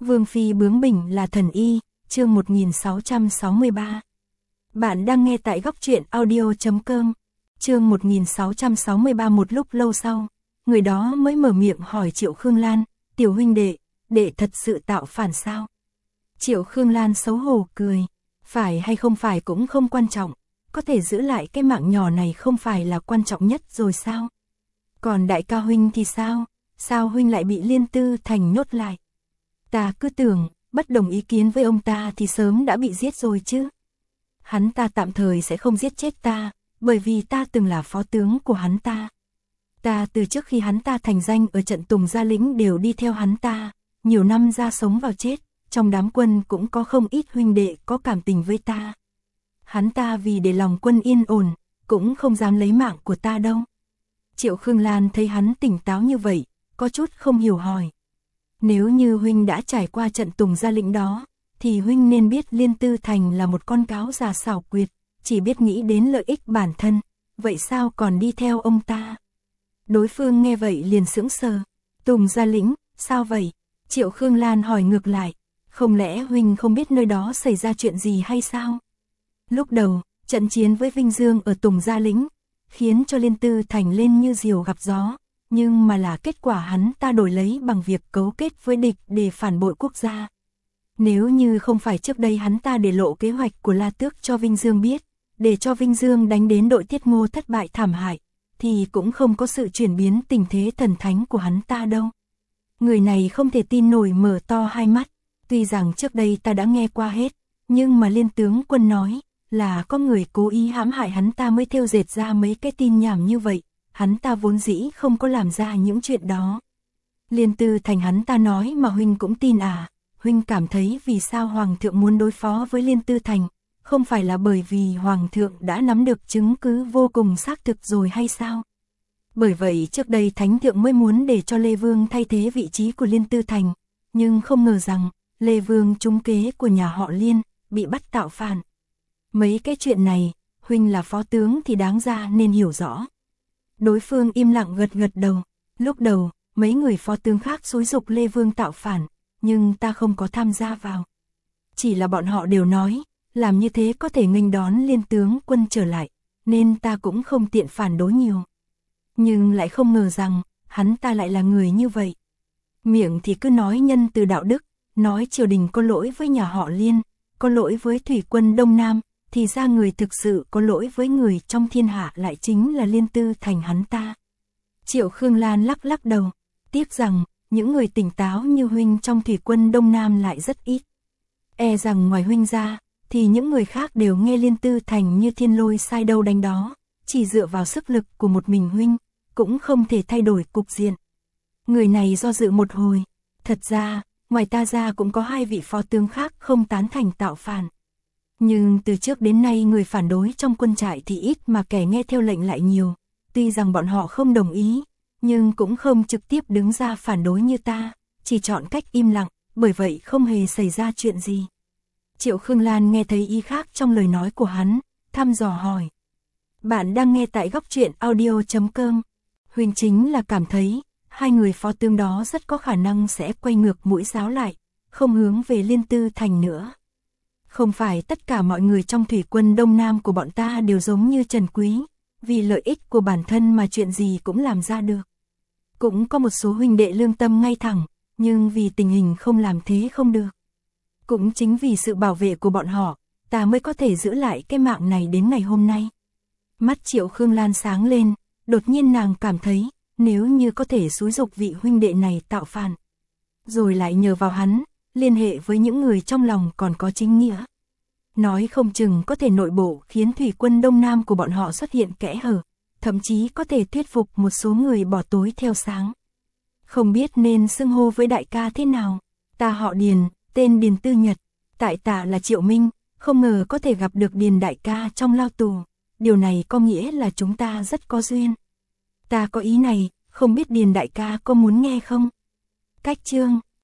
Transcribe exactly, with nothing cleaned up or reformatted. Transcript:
Vương phi bướng bỉnh là thần y, chương một nghìn sáu trăm sáu mươi ba. Bạn đang nghe tại góc truyện audio chấm com. Chương một nghìn sáu trăm sáu mươi ba. Một lúc lâu sau, người đó mới mở miệng hỏi Triệu Khương Lan, "Tiểu huynh đệ, đệ thật sự tạo phản sao?" Triệu Khương Lan xấu hổ cười, "Phải hay không phải cũng không quan trọng, có thể giữ lại cái mạng nhỏ này không phải là quan trọng nhất rồi sao? Còn đại ca huynh thì sao? Sao huynh lại bị Liên Tư Thành nhốt lại? Ta cứ tưởng, bất đồng ý kiến với ông ta thì sớm đã bị giết rồi chứ. Hắn ta tạm thời sẽ không giết chết ta, bởi vì ta từng là phó tướng của hắn ta. Ta từ trước khi hắn ta thành danh ở trận Tùng Gia Lĩnh đều đi theo hắn ta, nhiều năm ra sống vào chết, trong đám quân cũng có không ít huynh đệ có cảm tình với ta. Hắn ta vì để lòng quân yên ổn, cũng không dám lấy mạng của ta đâu." Triệu Khương Lan thấy hắn tỉnh táo như vậy, có chút không hiểu hỏi. "Nếu như huynh đã trải qua trận Tùng Gia Lĩnh đó, thì huynh nên biết Liên Tư Thành là một con cáo già xảo quyệt, chỉ biết nghĩ đến lợi ích bản thân, vậy sao còn đi theo ông ta?" Đối phương nghe vậy liền sững sờ. "Tùng Gia Lĩnh, sao vậy?" Triệu Khương Lan hỏi ngược lại, "Không lẽ huynh không biết nơi đó xảy ra chuyện gì hay sao?" Lúc đầu, trận chiến với Vinh Dương ở Tùng Gia Lĩnh, khiến cho Liên Tư Thành lên như diều gặp gió, nhưng mà là kết quả hắn ta đổi lấy bằng việc cấu kết với địch để phản bội quốc gia. Nếu như không phải trước đây hắn ta để lộ kế hoạch của La Tước cho Vinh Dương biết, để cho Vinh Dương đánh đến đội Tiết Ngô thất bại thảm hại, thì cũng không có sự chuyển biến tình thế thần thánh của hắn ta đâu. Người này không thể tin nổi mở to hai mắt, tuy rằng trước đây ta đã nghe qua hết, nhưng mà Liên tướng quân nói là có người cố ý hãm hại hắn ta mới thêu dệt ra mấy cái tin nhảm như vậy, hắn ta vốn dĩ không có làm ra những chuyện đó. Liên Tư Thành hắn ta nói mà huynh cũng tin à? Huynh cảm thấy vì sao Hoàng thượng muốn đối phó với Liên Tư Thành, không phải là bởi vì Hoàng thượng đã nắm được chứng cứ vô cùng xác thực rồi hay sao? Bởi vậy trước đây Thánh thượng mới muốn để cho Lê Vương thay thế vị trí của Liên Tư Thành, nhưng không ngờ rằng Lê Vương trúng kế của nhà họ Liên, bị bắt tạo phản. Mấy cái chuyện này, huynh là phó tướng thì đáng ra nên hiểu rõ." Đối phương im lặng gật gật đầu. "Lúc đầu, mấy người phó tướng khác xúi giục Lê Vương tạo phản, nhưng ta không có tham gia vào. Chỉ là bọn họ đều nói, làm như thế có thể nghênh đón Liên tướng quân trở lại, nên ta cũng không tiện phản đối nhiều. Nhưng lại không ngờ rằng, hắn ta lại là người như vậy. Miệng thì cứ nói nhân từ đạo đức, nói triều đình có lỗi với nhà họ Liên, có lỗi với thủy quân Đông Nam, thì ra người thực sự có lỗi với người trong thiên hạ lại chính là Liên Tư Thành hắn ta." Triệu Khương Lan lắc lắc đầu, tiếc rằng những người tỉnh táo như huynh trong thủy quân Đông Nam lại rất ít. E rằng ngoài huynh ra, thì những người khác đều nghe Liên Tư Thành như thiên lôi sai đâu đánh đó, chỉ dựa vào sức lực của một mình huynh, cũng không thể thay đổi cục diện. Người này do dự một hồi, "Thật ra, ngoài ta ra cũng có hai vị phó tướng khác không tán thành tạo phản. Nhưng từ trước đến nay người phản đối trong quân trại thì ít mà kẻ nghe theo lệnh lại nhiều, tuy rằng bọn họ không đồng ý, nhưng cũng không trực tiếp đứng ra phản đối như ta, chỉ chọn cách im lặng, bởi vậy không hề xảy ra chuyện gì." Triệu Khương Lan nghe thấy ý khác trong lời nói của hắn, thăm dò hỏi. "Bạn đang nghe tại góc truyện audio chấm com. Huynh chính là cảm thấy, hai người phó tướng đó rất có khả năng sẽ quay ngược mũi giáo lại, không hướng về Liên Tư Thành nữa. Không phải tất cả mọi người trong thủy quân Đông Nam của bọn ta đều giống như Trần Quý, vì lợi ích của bản thân mà chuyện gì cũng làm ra được. Cũng có một số huynh đệ lương tâm ngay thẳng, nhưng vì tình hình không làm thế không được. Cũng chính vì sự bảo vệ của bọn họ, ta mới có thể giữ lại cái mạng này đến ngày hôm nay." Mắt Triệu Khương Lan sáng lên, đột nhiên nàng cảm thấy, nếu như có thể xúi giục vị huynh đệ này tạo phản, rồi lại nhờ vào hắn, liên hệ với những người trong lòng còn có chính nghĩa, nói không chừng có thể nội bộ khiến thủy quân Đông Nam của bọn họ xuất hiện kẽ hở, thậm chí có thể thuyết phục một số người bỏ tối theo sáng. Không biết nên xưng hô với đại ca thế nào? Ta họ Điền, tên Điền Tư Nhật, tại tạ là Triệu Minh, không ngờ có thể gặp được Điền đại ca trong lao tù, điều này có nghĩa là chúng ta rất có duyên. Ta có ý này, không biết Điền đại ca có muốn nghe không?" Cách chương